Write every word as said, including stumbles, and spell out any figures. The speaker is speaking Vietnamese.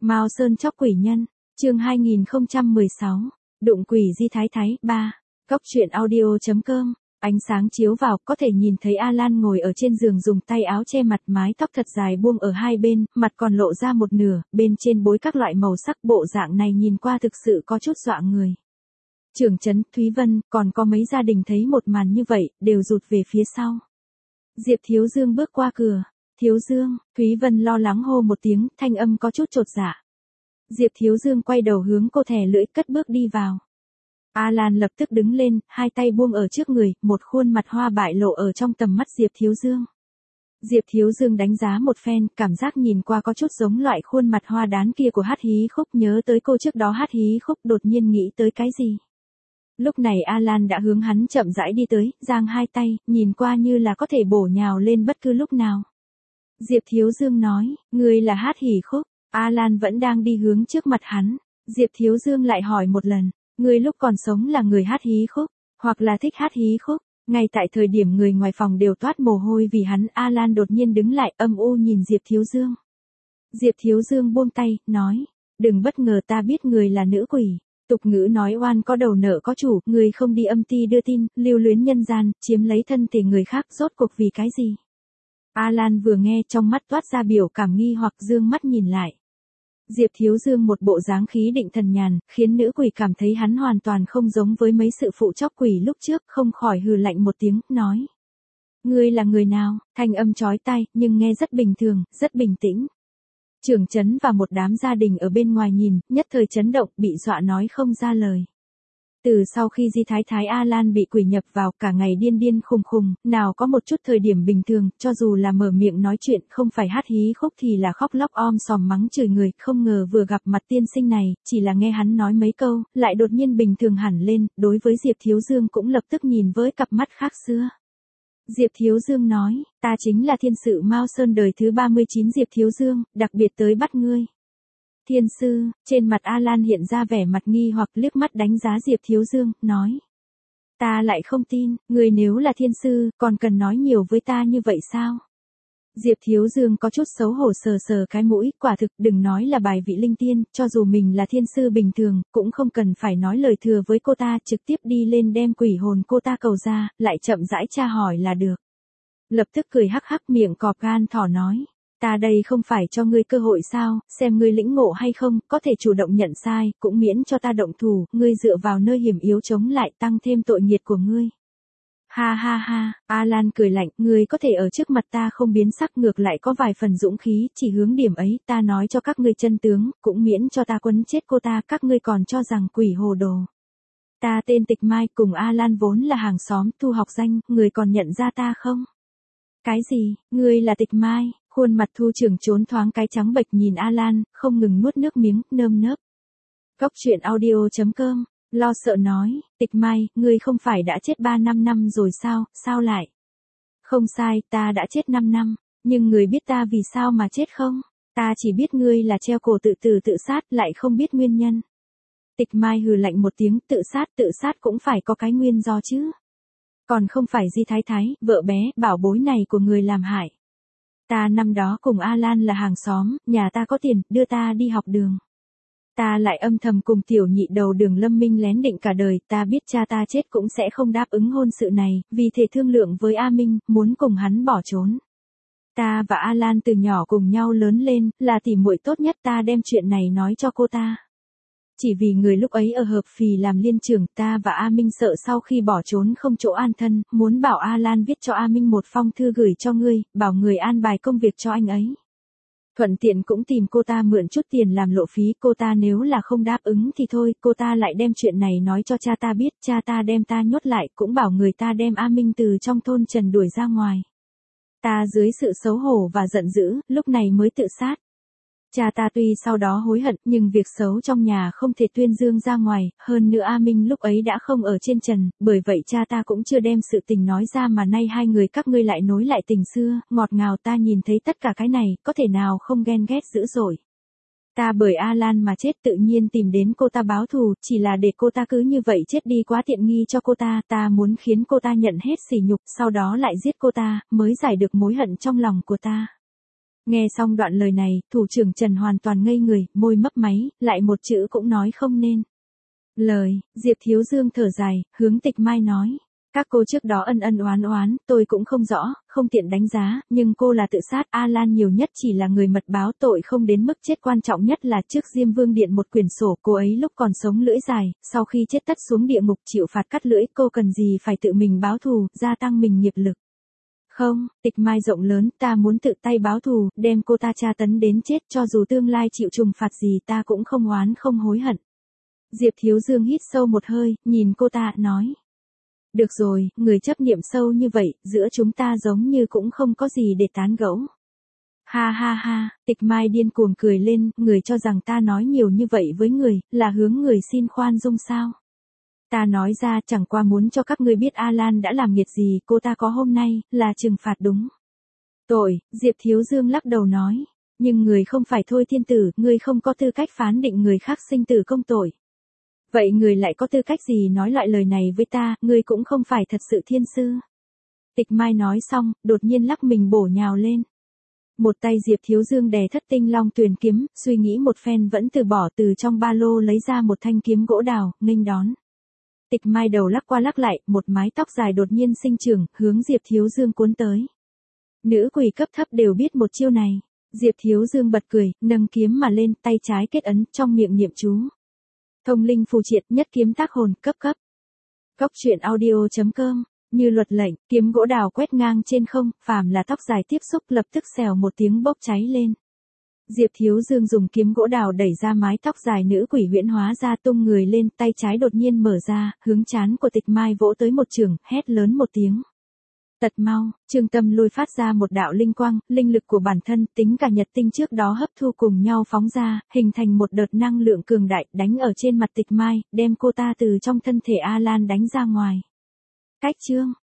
Mao Sơn chóc quỷ nhân, chương hai nghìn không trăm mười sáu, đụng quỷ Di Thái Thái, ba. Góc truyện audio.com, ánh sáng chiếu vào, có thể nhìn thấy Alan ngồi ở trên giường dùng tay áo che mặt, mái tóc thật dài buông ở hai bên, mặt còn lộ ra một nửa, bên trên bối các loại màu sắc, bộ dạng này nhìn qua thực sự có chút dọa người. Trưởng trấn, Thúy Vân, còn có mấy gia đình thấy một màn như vậy, đều rụt về phía sau. Diệp Thiếu Dương bước qua cửa. Thiếu Dương, Thúy Vân lo lắng hô một tiếng, thanh âm có chút chột dạ. Diệp Thiếu Dương quay đầu hướng cô thè lưỡi, cất bước đi vào. Alan lập tức đứng lên, hai tay buông ở trước người, một khuôn mặt hoa bại lộ ở trong tầm mắt Diệp Thiếu Dương. Diệp Thiếu Dương đánh giá một phen, cảm giác nhìn qua có chút giống loại khuôn mặt hoa đán kia của Hát Hí Khúc, nhớ tới cô trước đó Hát Hí Khúc, đột nhiên nghĩ tới cái gì. Lúc này Alan đã hướng hắn chậm rãi đi tới, giang hai tay, nhìn qua như là có thể bổ nhào lên bất cứ lúc nào. Diệp Thiếu Dương nói, ngươi là Hát Hí Khúc. Alan vẫn đang đi hướng trước mặt hắn. Diệp Thiếu Dương lại hỏi một lần, ngươi lúc còn sống là người Hát Hí Khúc, hoặc là thích Hát Hí Khúc. Ngay tại thời điểm người ngoài phòng đều toát mồ hôi vì hắn, Alan đột nhiên đứng lại, âm u nhìn Diệp Thiếu Dương. Diệp Thiếu Dương buông tay, nói, đừng bất ngờ, ta biết người là nữ quỷ. Tục ngữ nói oan có đầu nợ có chủ, người không đi âm ty đưa tin, lưu luyến nhân gian, chiếm lấy thân thể người khác, rốt cuộc vì cái gì? Alan vừa nghe, trong mắt toát ra biểu cảm nghi hoặc, dương mắt nhìn lại. Diệp Thiếu Dương một bộ dáng khí định thần nhàn, khiến nữ quỷ cảm thấy hắn hoàn toàn không giống với mấy sự phụ chóc quỷ lúc trước, không khỏi hừ lạnh một tiếng, nói. Ngươi là người nào? Thanh âm chói tai, nhưng nghe rất bình thường, rất bình tĩnh. Trưởng trấn và một đám gia đình ở bên ngoài nhìn, nhất thời chấn động, bị dọa nói không ra lời. Từ sau khi Di Thái Thái Alan bị quỷ nhập vào, cả ngày điên điên khùng khùng, nào có một chút thời điểm bình thường, cho dù là mở miệng nói chuyện, không phải Hát Hí Khúc thì là khóc lóc om sòm mắng chửi người, không ngờ vừa gặp mặt tiên sinh này, chỉ là nghe hắn nói mấy câu, lại đột nhiên bình thường hẳn lên, đối với Diệp Thiếu Dương cũng lập tức nhìn với cặp mắt khác xưa. Diệp Thiếu Dương nói, ta chính là thiên sự Mao Sơn đời thứ ba mươi chín Diệp Thiếu Dương, đặc biệt tới bắt ngươi. Thiên sư, trên mặt Alan hiện ra vẻ mặt nghi hoặc, liếc mắt đánh giá Diệp Thiếu Dương, nói. Ta lại không tin, người nếu là thiên sư, còn cần nói nhiều với ta như vậy sao? Diệp Thiếu Dương có chút xấu hổ sờ sờ cái mũi, quả thực đừng nói là bài vị linh tiên, cho dù mình là thiên sư bình thường, cũng không cần phải nói lời thừa với cô ta, trực tiếp đi lên đem quỷ hồn cô ta cầu ra, lại chậm rãi tra hỏi là được. Lập tức cười hắc hắc, miệng cọp gan thỏ nói. Ta đây không phải cho ngươi cơ hội sao, xem ngươi lĩnh ngộ hay không, có thể chủ động nhận sai, cũng miễn cho ta động thủ, ngươi dựa vào nơi hiểm yếu chống lại, tăng thêm tội nghiệt của ngươi. Ha ha ha, Alan cười lạnh, ngươi có thể ở trước mặt ta không biến sắc, ngược lại có vài phần dũng khí, chỉ hướng điểm ấy, ta nói cho các ngươi chân tướng, cũng miễn cho ta quấn chết cô ta, các ngươi còn cho rằng quỷ hồ đồ. Ta tên Tịch Mai, cùng Alan vốn là hàng xóm, thu học danh, người còn nhận ra ta không? Cái gì, ngươi là Tịch Mai? Khuôn mặt Thu trưởng trốn thoáng cái trắng bệch nhìn Alan, không ngừng nuốt nước miếng, nơm nớp. Góc truyện audio.com, lo sợ nói, Tịch Mai, ngươi không phải đã chết ba năm năm rồi sao, sao lại? Không sai, ta đã chết năm năm, nhưng người biết ta vì sao mà chết không? Ta chỉ biết ngươi là treo cổ tự tử tự sát, lại không biết nguyên nhân. Tịch Mai hừ lạnh một tiếng, tự sát tự sát cũng phải có cái nguyên do chứ. Còn không phải Di Thái Thái, vợ bé, bảo bối này của người làm hại. Ta năm đó cùng Alan là hàng xóm, nhà ta có tiền, đưa ta đi học đường. Ta lại âm thầm cùng tiểu nhị đầu đường Lâm Minh lén định cả đời, ta biết cha ta chết cũng sẽ không đáp ứng hôn sự này, vì thể thương lượng với A Minh, muốn cùng hắn bỏ trốn. Ta và Alan từ nhỏ cùng nhau lớn lên, là tỉ muội tốt nhất, ta đem chuyện này nói cho cô ta. Chỉ vì người lúc ấy ở Hợp Phì làm liên trưởng, ta và A Minh sợ sau khi bỏ trốn không chỗ an thân, muốn bảo Alan viết cho A Minh một phong thư gửi cho ngươi, bảo người an bài công việc cho anh ấy. Thuận tiện cũng tìm cô ta mượn chút tiền làm lộ phí, cô ta nếu là không đáp ứng thì thôi, cô ta lại đem chuyện này nói cho cha ta biết, cha ta đem ta nhốt lại, cũng bảo người ta đem A Minh từ trong thôn Trần đuổi ra ngoài. Ta dưới sự xấu hổ và giận dữ, lúc này mới tự sát. Cha ta tuy sau đó hối hận, nhưng việc xấu trong nhà không thể tuyên dương ra ngoài, hơn nữa A Minh lúc ấy đã không ở trên trần, bởi vậy cha ta cũng chưa đem sự tình nói ra mà nay hai người các ngươi lại nối lại tình xưa, ngọt ngào, ta nhìn thấy tất cả cái này, có thể nào không ghen ghét dữ dội. Ta bởi Alan mà chết, tự nhiên tìm đến cô ta báo thù, chỉ là để cô ta cứ như vậy chết đi quá tiện nghi cho cô ta, ta muốn khiến cô ta nhận hết sỉ nhục, sau đó lại giết cô ta, mới giải được mối hận trong lòng của ta. Nghe xong đoạn lời này, thủ trưởng Trần hoàn toàn ngây người, môi mấp máy, lại một chữ cũng nói không nên lời. Diệp Thiếu Dương thở dài, hướng Tịch Mai nói. Các cô trước đó ân ân oán oán, tôi cũng không rõ, không tiện đánh giá, nhưng cô là tự sát, Alan nhiều nhất chỉ là người mật báo tội không đến mức chết, quan trọng nhất là trước Diêm Vương Điện một quyển sổ, cô ấy lúc còn sống lưỡi dài, sau khi chết tất xuống địa ngục chịu phạt cắt lưỡi, cô cần gì phải tự mình báo thù, gia tăng mình nghiệp lực. Không, Tịch Mai rộng lớn, ta muốn tự tay báo thù, đem cô ta tra tấn đến chết, cho dù tương lai chịu trừng phạt gì ta cũng không oán không hối hận. Diệp Thiếu Dương hít sâu một hơi, nhìn cô ta, nói. Được rồi, người chấp niệm sâu như vậy, giữa chúng ta giống như cũng không có gì để tán gẫu. Ha ha ha, Tịch Mai điên cuồng cười lên, người cho rằng ta nói nhiều như vậy với người, là hướng người xin khoan dung sao? Ta nói ra chẳng qua muốn cho các ngươi biết Alan đã làm nghiệt gì, cô ta có hôm nay, là trừng phạt đúng. Tội, Diệp Thiếu Dương lắc đầu nói. Nhưng người không phải Thôi Thiên Tử, người không có tư cách phán định người khác sinh tử công tội. Vậy người lại có tư cách gì nói loại lời này với ta, người cũng không phải thật sự thiên sư. Tịch Mai nói xong, đột nhiên lắc mình bổ nhào lên. Một tay Diệp Thiếu Dương đè Thất Tinh Long Tuyền kiếm, suy nghĩ một phen vẫn từ bỏ, từ trong ba lô lấy ra một thanh kiếm gỗ đào, nghênh đón. Tịch Mai đầu lắc qua lắc lại, một mái tóc dài đột nhiên sinh trưởng, hướng Diệp Thiếu Dương cuốn tới. Nữ quỷ cấp thấp đều biết một chiêu này. Diệp Thiếu Dương bật cười, nâng kiếm mà lên, tay trái kết ấn, trong miệng niệm chú. Thông linh phù triệt, nhất kiếm tác hồn, cấp cấp. Cốc truyện audio chấm com, như luật lệnh, kiếm gỗ đào quét ngang trên không, phàm là tóc dài tiếp xúc lập tức xèo một tiếng bốc cháy lên. Diệp Thiếu Dương dùng kiếm gỗ đào đẩy ra mái tóc dài nữ quỷ huyễn hóa ra, tung người lên, tay trái đột nhiên mở ra, hướng trán của Tịch Mai vỗ tới một chưởng, hét lớn một tiếng. Tật mau, Trương Tâm Lôi phát ra một đạo linh quang, linh lực của bản thân, tính cả nhật tinh trước đó hấp thu cùng nhau phóng ra, hình thành một đợt năng lượng cường đại, đánh ở trên mặt Tịch Mai, đem cô ta từ trong thân thể Alan đánh ra ngoài. Cách chương